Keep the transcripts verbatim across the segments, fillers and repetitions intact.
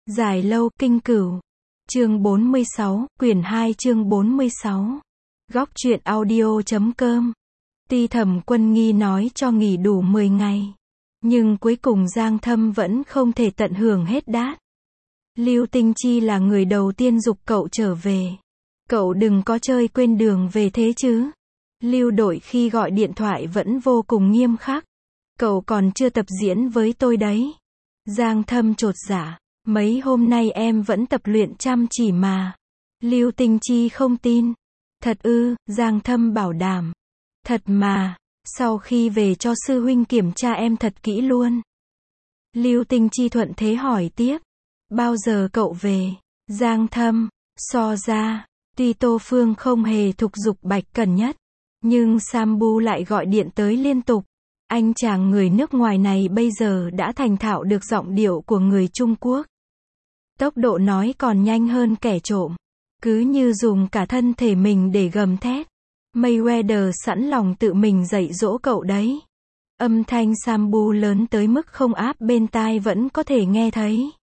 Dài lâu, kinh cửu. Chương bốn mươi sáu, quyển hai chương bốn mươi sáu. Góc truyện audio chấm com. Tuy Thẩm Quân Nghi nói cho nghỉ đủ mười ngày, nhưng cuối cùng Giang Thâm vẫn không thể tận hưởng hết đát. Lưu Tinh Chi là người đầu tiên giục cậu trở về. Cậu đừng có chơi quên đường về thế chứ. Lưu đội khi gọi điện thoại vẫn vô cùng nghiêm khắc. Cậu còn chưa tập diễn với tôi đấy. Giang Thâm chột dạ. Mấy hôm nay em vẫn tập luyện chăm chỉ mà. Lưu Tinh Chi không tin. Thật ư? Giang Thâm bảo đảm. Thật mà. Sau khi về cho sư huynh kiểm tra em thật kỹ luôn. Lưu Tinh Chi thuận thế hỏi tiếp. Bao giờ cậu về? Giang Thâm. So ra, tuy Tô Phương không hề thúc giục Bạch Cẩn Nhất, nhưng Sambu lại gọi điện tới liên tục. Anh chàng người nước ngoài này bây giờ đã thành thạo được giọng điệu của người Trung Quốc. Tốc độ nói còn nhanh hơn kẻ trộm. Cứ như dùng cả thân thể mình để gầm thét. Mayweather sẵn lòng tự mình dạy dỗ cậu đấy. Âm thanh Sambu lớn tới mức không áp bên tai vẫn có thể nghe thấy.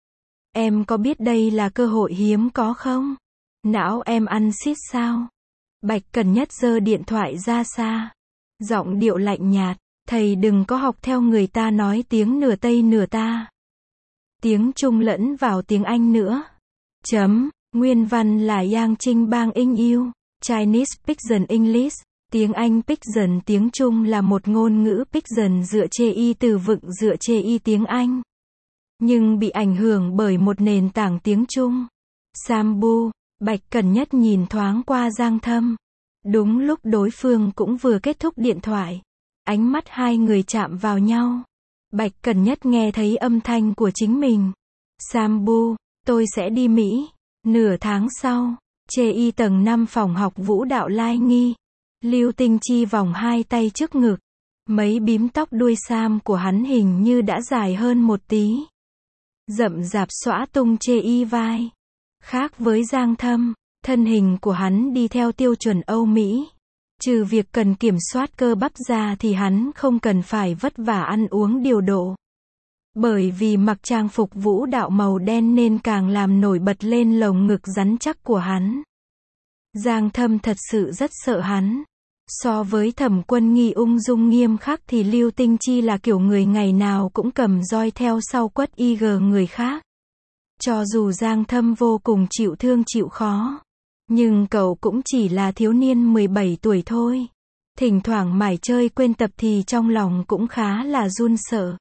Em có biết đây là cơ hội hiếm có không? Não em ăn xít sao? Bạch Cẩn Nhất giơ điện thoại ra xa. Giọng điệu lạnh nhạt. Thầy đừng có học theo người ta nói tiếng nửa Tây nửa ta. Tiếng Trung lẫn vào tiếng Anh nữa. Chấm. Nguyên văn là Yang Trinh Bang Inh Yêu. Chinese Pidgin English. Tiếng Anh Pidgin tiếng Trung là một ngôn ngữ Pidgin dựa chê y từ vựng dựa chê y tiếng Anh. Nhưng bị ảnh hưởng bởi một nền tảng tiếng Trung. Sambu. Bạch Cẩn Nhất nhìn thoáng qua Giang Thâm. Đúng lúc đối phương cũng vừa kết thúc điện thoại. Ánh mắt hai người chạm vào nhau. Bạch Cẩn Nhất nghe thấy âm thanh của chính mình. Sambu, tôi sẽ đi Mỹ. Nửa tháng sau, chê y tầng năm phòng học vũ đạo Lai Nghi. Lưu Tinh Chi vòng hai tay trước ngực. Mấy bím tóc đuôi sam của hắn hình như đã dài hơn một tí. Rậm rạp xõa tung chê y vai. Khác với Giang Thâm, thân hình của hắn đi theo tiêu chuẩn Âu Mỹ. Trừ việc cần kiểm soát cơ bắp ra thì hắn không cần phải vất vả ăn uống điều độ. Bởi vì mặc trang phục vũ đạo màu đen nên càng làm nổi bật lên lồng ngực rắn chắc của hắn. Giang Thâm thật sự rất sợ hắn. So với Thẩm Quân Nghi ung dung nghiêm khắc thì Lưu Tinh Chi là kiểu người ngày nào cũng cầm roi theo sau quất y gờ người khác. Cho dù Giang Thâm vô cùng chịu thương chịu khó, nhưng cậu cũng chỉ là thiếu niên mười bảy tuổi thôi. Thỉnh thoảng mải chơi quên tập thì trong lòng cũng khá là run sợ.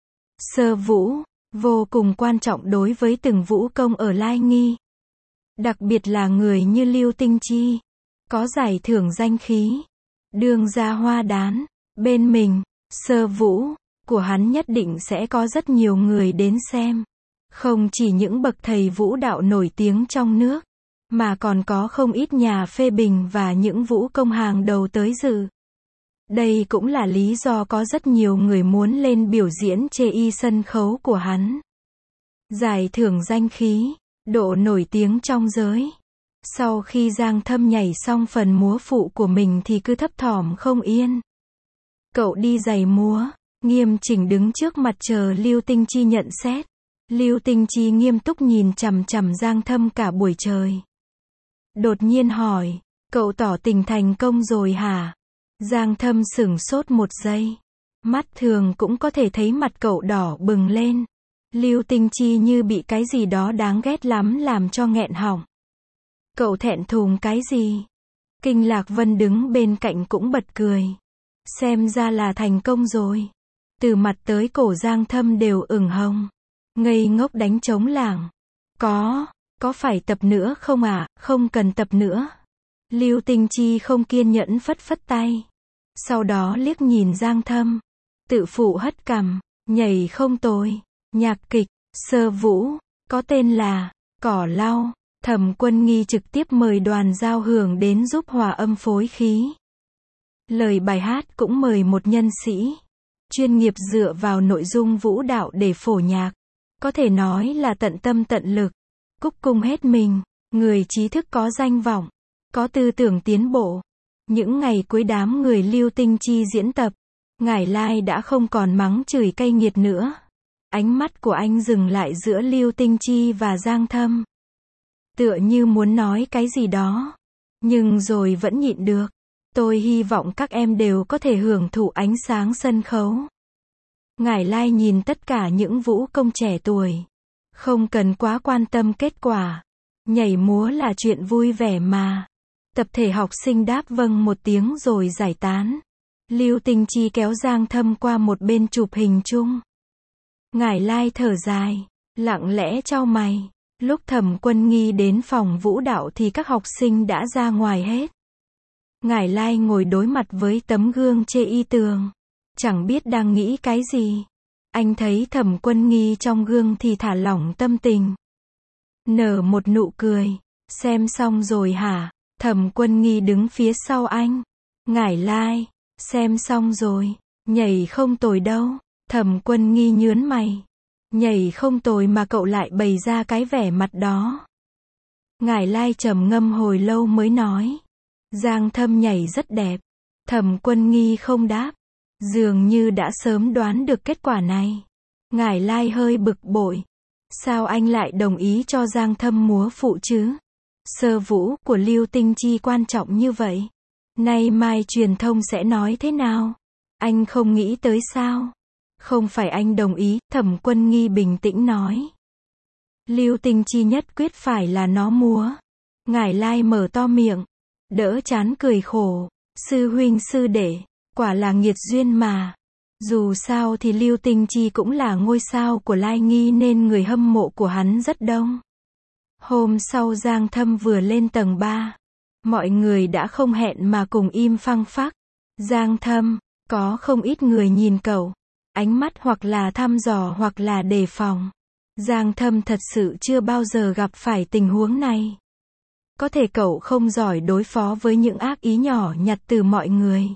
Sơ vũ, vô cùng quan trọng đối với từng vũ công ở Lai Nghi. Đặc biệt là người như Lưu Tinh Chi. Có giải thưởng danh khí. Đương gia hoa đán. Bên mình, sơ vũ, của hắn nhất định sẽ có rất nhiều người đến xem. Không chỉ những bậc thầy vũ đạo nổi tiếng trong nước, mà còn có không ít nhà phê bình và những vũ công hàng đầu tới dự. Đây cũng là lý do có rất nhiều người muốn lên biểu diễn chê y sân khấu của hắn. Giải thưởng danh khí, độ nổi tiếng trong giới. Sau khi Giang Thâm nhảy xong phần múa phụ của mình thì cứ thấp thỏm không yên. Cậu đi giày múa, nghiêm chỉnh đứng trước mặt chờ Lưu Tinh Chi nhận xét. Lưu Tinh Chi nghiêm túc nhìn chằm chằm Giang Thâm cả buổi trời. Đột nhiên hỏi, cậu tỏ tình thành công rồi hả? Giang Thâm sửng sốt một giây. Mắt thường cũng có thể thấy mặt cậu đỏ bừng lên. Lưu Tinh Chi như bị cái gì đó đáng ghét lắm làm cho nghẹn họng. Cậu thẹn thùng cái gì? Kinh Lạc Vân đứng bên cạnh cũng bật cười. Xem ra là thành công rồi. Từ mặt tới cổ Giang Thâm đều ửng hồng. Ngây ngốc đánh trống lảng. Có, có phải tập nữa không ạ? À? Không cần tập nữa. Lưu Tinh Chi không kiên nhẫn phất phất tay. Sau đó liếc nhìn Giang Thâm. Tự phụ hất cằm. Nhảy không tồi. Nhạc kịch, sơ vũ, có tên là Cỏ Lau. Thẩm Quân Nghi trực tiếp mời đoàn giao hưởng đến giúp hòa âm phối khí. Lời bài hát cũng mời một nhân sĩ chuyên nghiệp dựa vào nội dung vũ đạo để phổ nhạc. Có thể nói là tận tâm tận lực. Cúc cung hết mình. Người trí thức có danh vọng. Có tư tưởng tiến bộ. Những ngày cuối đám người Lưu Tinh Chi diễn tập, Ngải Lai đã không còn mắng chửi cay nghiệt nữa. Ánh mắt của anh dừng lại giữa Lưu Tinh Chi và Giang Thâm. Tựa như muốn nói cái gì đó. Nhưng rồi vẫn nhịn được. Tôi hy vọng các em đều có thể hưởng thụ ánh sáng sân khấu. Ngải Lai nhìn tất cả những vũ công trẻ tuổi. Không cần quá quan tâm kết quả. Nhảy múa là chuyện vui vẻ mà. Tập thể học sinh đáp vâng một tiếng rồi giải tán. Lưu Tinh Chi kéo Giang Thâm qua một bên chụp hình chung. Ngải Lai thở dài, lặng lẽ chau mày. Lúc Thẩm Quân Nghi đến phòng vũ đạo thì các học sinh đã ra ngoài hết. Ngải Lai ngồi đối mặt với tấm gương chê y tường. Chẳng biết đang nghĩ cái gì. Anh thấy Thẩm Quân Nghi trong gương thì thả lỏng tâm tình. Nở một nụ cười. Xem xong rồi hả? Thẩm Quân Nghi đứng phía sau anh. Ngải Lai, xem xong rồi. Nhảy không tồi đâu. Thẩm Quân Nghi nhướng mày. Nhảy không tồi mà cậu lại bày ra cái vẻ mặt đó. Ngải Lai trầm ngâm hồi lâu mới nói. Giang Thâm nhảy rất đẹp. Thẩm Quân Nghi không đáp. Dường như đã sớm đoán được kết quả này. Ngải Lai hơi bực bội. Sao anh lại đồng ý cho Giang Thâm múa phụ chứ? Sơ vũ của Lưu Tinh Chi quan trọng như vậy. Nay mai truyền thông sẽ nói thế nào? Anh không nghĩ tới sao? Không phải anh đồng ý, Thẩm Quân Nghi bình tĩnh nói. Lưu Tinh Chi nhất quyết phải là nó múa. Ngải Lai mở to miệng. Đỡ chán cười khổ. Sư huynh sư đệ, quả là nghiệt duyên mà. Dù sao thì Lưu Tinh Chi cũng là ngôi sao của Lai Nghi nên người hâm mộ của hắn rất đông. Hôm sau Giang Thâm vừa lên tầng ba. Mọi người đã không hẹn mà cùng im phăng phắc. Giang Thâm, có không ít người nhìn cậu. Ánh mắt hoặc là thăm dò hoặc là đề phòng. Giang Thâm thật sự chưa bao giờ gặp phải tình huống này. Có thể cậu không giỏi đối phó với những ác ý nhỏ nhặt từ mọi người.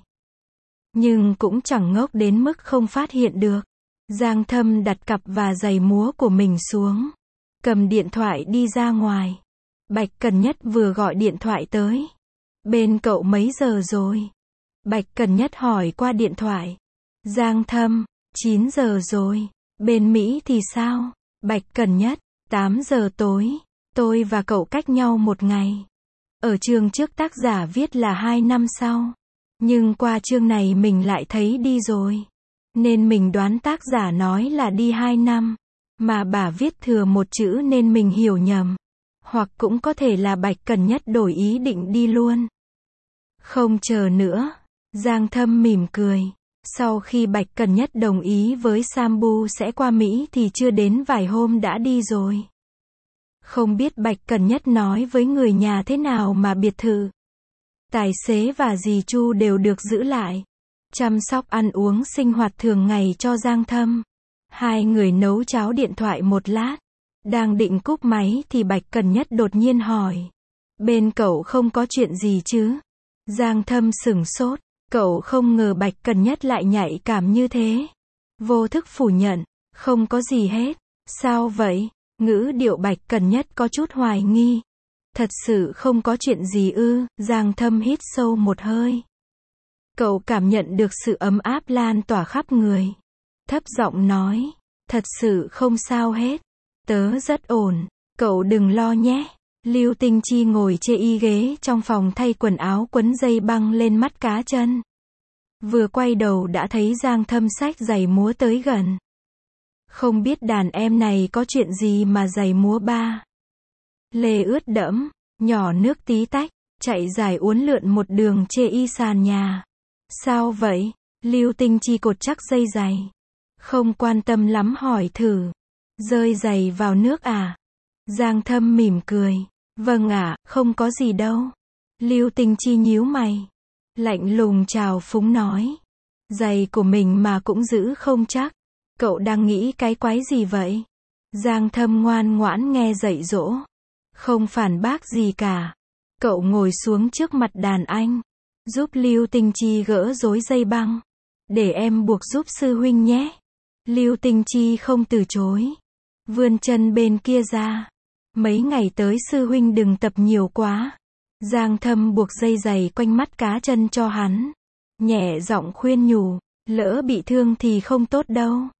Nhưng cũng chẳng ngốc đến mức không phát hiện được. Giang Thâm đặt cặp và giày múa của mình xuống. Cầm điện thoại đi ra ngoài. Bạch Cần Nhất vừa gọi điện thoại tới. Bên cậu mấy giờ rồi? Bạch Cần Nhất hỏi qua điện thoại. Giang Thâm, chín giờ rồi. Bên Mỹ thì sao? Bạch Cần Nhất, tám giờ tối. Tôi và cậu cách nhau một ngày. Ở chương trước tác giả viết là hai năm sau. Nhưng qua chương này mình lại thấy đi rồi. Nên mình đoán tác giả nói là đi hai năm. Mà bà viết thừa một chữ nên mình hiểu nhầm. Hoặc cũng có thể là Bạch Cần Nhất đổi ý định đi luôn. Không chờ nữa. Giang Thâm mỉm cười. Sau khi Bạch Cần Nhất đồng ý với Sambu sẽ qua Mỹ thì chưa đến vài hôm đã đi rồi. Không biết Bạch Cần Nhất nói với người nhà thế nào mà biệt thự. Tài xế và dì Chu đều được giữ lại. Chăm sóc ăn uống sinh hoạt thường ngày cho Giang Thâm. Hai người nấu cháo điện thoại một lát. Đang định cúp máy thì Bạch Cần Nhất đột nhiên hỏi. Bên cậu không có chuyện gì chứ? Giang Thâm sửng sốt. Cậu không ngờ Bạch Cần Nhất lại nhạy cảm như thế. Vô thức phủ nhận. Không có gì hết. Sao vậy? Ngữ điệu Bạch Cần Nhất có chút hoài nghi. Thật sự không có chuyện gì ư? Giang Thâm hít sâu một hơi. Cậu cảm nhận được sự ấm áp lan tỏa khắp người. Thấp giọng nói. Thật sự không sao hết. Tớ rất ổn. Cậu đừng lo nhé. Lưu Tinh Chi ngồi chê y ghế trong phòng thay quần áo quấn dây băng lên mắt cá chân. Vừa quay đầu đã thấy Giang Thâm xách giày múa tới gần. Không biết đàn em này có chuyện gì mà giày múa ba. Lê ướt đẫm, nhỏ nước tí tách, chạy dài uốn lượn một đường chê y sàn nhà. Sao vậy? Lưu Tinh Chi cột chắc dây giày. Không quan tâm lắm hỏi thử. Rơi giày vào nước à? Giang Thâm mỉm cười. Vâng ạ, không có gì đâu. Lưu Tinh Chi nhíu mày. Lạnh lùng chào phúng nói. Giày của mình mà cũng giữ không chắc. Cậu đang nghĩ cái quái gì vậy? Giang Thâm ngoan ngoãn nghe dạy dỗ. Không phản bác gì cả. Cậu ngồi xuống trước mặt đàn anh. Giúp Lưu Tinh Chi gỡ rối dây băng. Để em buộc giúp sư huynh nhé. Lưu Tinh Chi không từ chối. Vươn chân bên kia ra. Mấy ngày tới sư huynh đừng tập nhiều quá. Giang Thâm buộc dây giày quanh mắt cá chân cho hắn. Nhẹ giọng khuyên nhủ. Lỡ bị thương thì không tốt đâu.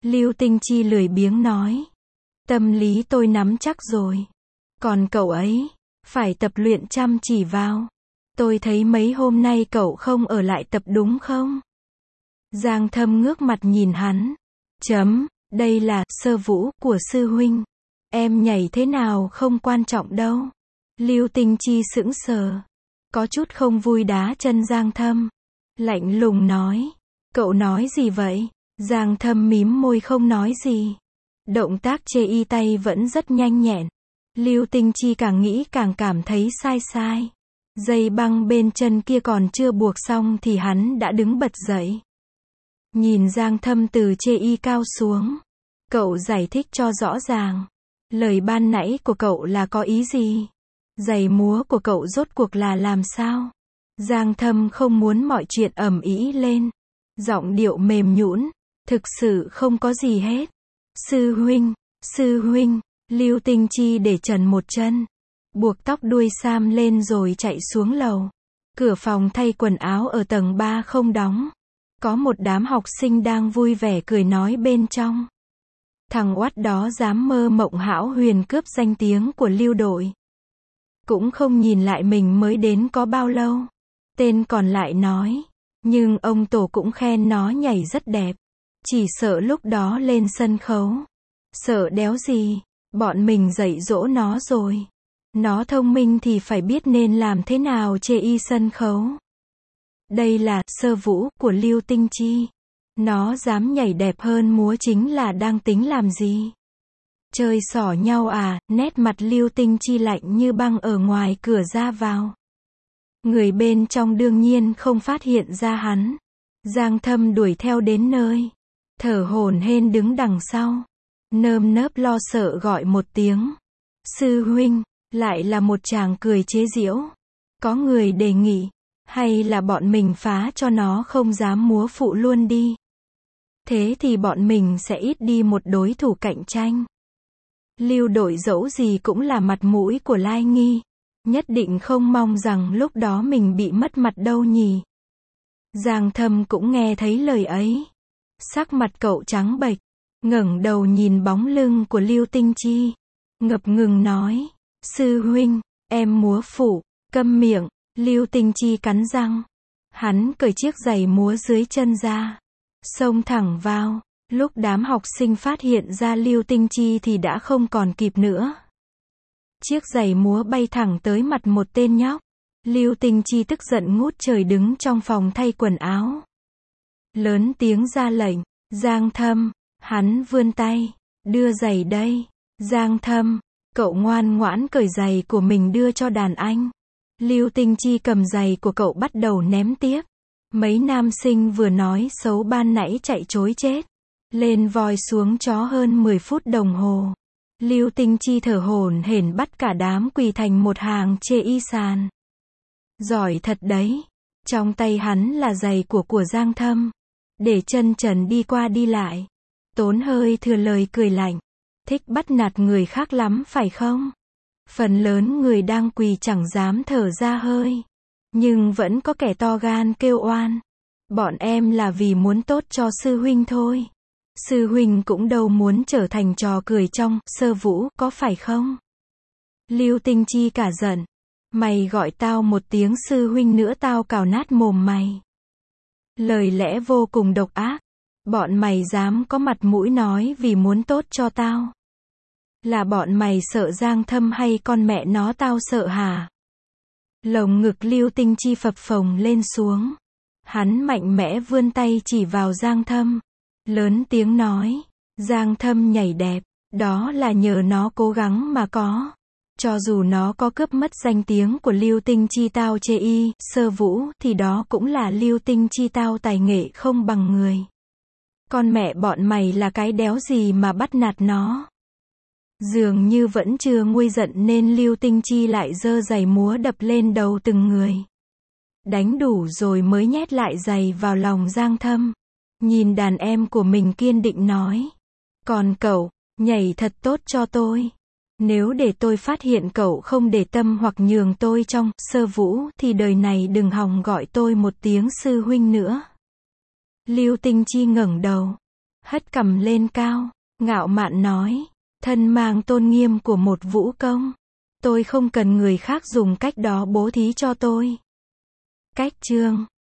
Lưu Tinh Chi lười biếng nói. Tâm lý tôi nắm chắc rồi. Còn cậu ấy, phải tập luyện chăm chỉ vào. Tôi thấy mấy hôm nay cậu không ở lại tập đúng không? Giang Thâm ngước mặt nhìn hắn. Chấm, đây là sơ vũ của sư huynh. Em nhảy thế nào không quan trọng đâu. Lưu Tinh Chi sững sờ. Có chút không vui đá chân Giang Thâm. Lạnh lùng nói. Cậu nói gì vậy? Giang Thâm mím môi không nói gì. Động tác chê y tay vẫn rất nhanh nhẹn. Lưu Tinh Chi càng nghĩ càng cảm thấy sai sai. Dây băng bên chân kia còn chưa buộc xong thì hắn đã đứng bật dậy. Nhìn Giang Thâm từ chê y cao xuống. Cậu giải thích cho rõ ràng. Lời ban nãy của cậu là có ý gì? Giày múa của cậu rốt cuộc là làm sao? Giang Thâm không muốn mọi chuyện ầm ĩ lên. Giọng điệu mềm nhũn, thực sự không có gì hết. Sư huynh, sư huynh, Lưu Tinh Chi để trần một chân, buộc tóc đuôi sam lên rồi chạy xuống lầu. Cửa phòng thay quần áo ở tầng ba không đóng. Có một đám học sinh đang vui vẻ cười nói bên trong. Thằng oắt đó dám mơ mộng hão huyền cướp danh tiếng của Lưu đội. Cũng không nhìn lại mình mới đến có bao lâu. Tên còn lại nói. Nhưng ông tổ cũng khen nó nhảy rất đẹp. Chỉ sợ lúc đó lên sân khấu. Sợ đéo gì. Bọn mình dạy dỗ nó rồi. Nó thông minh thì phải biết nên làm thế nào chê y sân khấu. Đây là sơ vũ của Lưu Tinh Chi. Nó dám nhảy đẹp hơn múa chính là đang tính làm gì? Chơi xỏ nhau à? Nét mặt Lưu Tinh Chi lạnh như băng ở ngoài cửa ra vào. Người bên trong đương nhiên không phát hiện ra hắn. Giang Thâm đuổi theo đến nơi. Thở hổn hển đứng đằng sau. Nơm nớp lo sợ gọi một tiếng. Sư huynh, lại là một chàng cười chế giễu. Có người đề nghị. Hay là bọn mình phá cho nó không dám múa phụ luôn đi. Thế thì bọn mình sẽ ít đi một đối thủ cạnh tranh. Lưu đội dẫu gì cũng là mặt mũi của Lai Nghi. Nhất định không mong rằng lúc đó mình bị mất mặt đâu nhỉ. Giang Thâm cũng nghe thấy lời ấy. Sắc mặt cậu trắng bệch, ngẩng đầu nhìn bóng lưng của Lưu Tinh Chi. Ngập ngừng nói. Sư huynh, em múa phụ, câm miệng. Lưu Tinh Chi cắn răng. Hắn cởi chiếc giày múa dưới chân ra. Xông thẳng vào. Lúc đám học sinh phát hiện ra Lưu Tinh Chi thì đã không còn kịp nữa. Chiếc giày múa bay thẳng tới mặt một tên nhóc. Lưu Tinh Chi tức giận ngút trời đứng trong phòng thay quần áo. Lớn tiếng ra lệnh. Giang Thâm. Hắn vươn tay. Đưa giày đây. Giang Thâm. Cậu ngoan ngoãn cởi giày của mình đưa cho đàn anh. Lưu Tinh Chi cầm giày của cậu bắt đầu ném tiếp. Mấy nam sinh vừa nói xấu ban nãy chạy trối chết. Lên voi xuống chó hơn mười phút đồng hồ. Lưu Tinh Chi thở hổn hển bắt cả đám quỳ thành một hàng chê y sàn. Giỏi thật đấy. Trong tay hắn là giày của của Giang Thâm. Để chân trần đi qua đi lại. Tốn hơi thừa lời cười lạnh. Thích bắt nạt người khác lắm phải không? Phần lớn người đang quỳ chẳng dám thở ra hơi. Nhưng vẫn có kẻ to gan kêu oan. Bọn em là vì muốn tốt cho sư huynh thôi. Sư huynh cũng đâu muốn trở thành trò cười trong sơ vũ, có phải không? Lưu Tinh Chi cả giận. Mày gọi tao một tiếng sư huynh nữa tao cào nát mồm mày. Lời lẽ vô cùng độc ác. Bọn mày dám có mặt mũi nói vì muốn tốt cho tao. Là bọn mày sợ Giang Thâm hay con mẹ nó tao sợ hả? Lồng ngực Lưu Tinh Chi phập phồng lên xuống. Hắn mạnh mẽ vươn tay chỉ vào Giang Thâm. Lớn tiếng nói. Giang Thâm nhảy đẹp. Đó là nhờ nó cố gắng mà có. Cho dù nó có cướp mất danh tiếng của Lưu Tinh Chi tao chê y, sơ vũ, thì đó cũng là Lưu Tinh Chi tao tài nghệ không bằng người. Con mẹ bọn mày là cái đéo gì mà bắt nạt nó. Dường như vẫn chưa nguôi giận nên Lưu Tinh Chi lại giơ giày múa đập lên đầu từng người. Đánh đủ rồi mới nhét lại giày vào lòng Giang Thâm. Nhìn đàn em của mình kiên định nói. Còn cậu, nhảy thật tốt cho tôi. Nếu để tôi phát hiện cậu không để tâm hoặc nhường tôi trong sơ vũ thì đời này đừng hòng gọi tôi một tiếng sư huynh nữa. Lưu Tinh Chi ngẩng đầu. hất cằm lên cao, ngạo mạn nói, thân mang tôn nghiêm của một vũ công. Tôi không cần người khác dùng cách đó bố thí cho tôi. Cách chương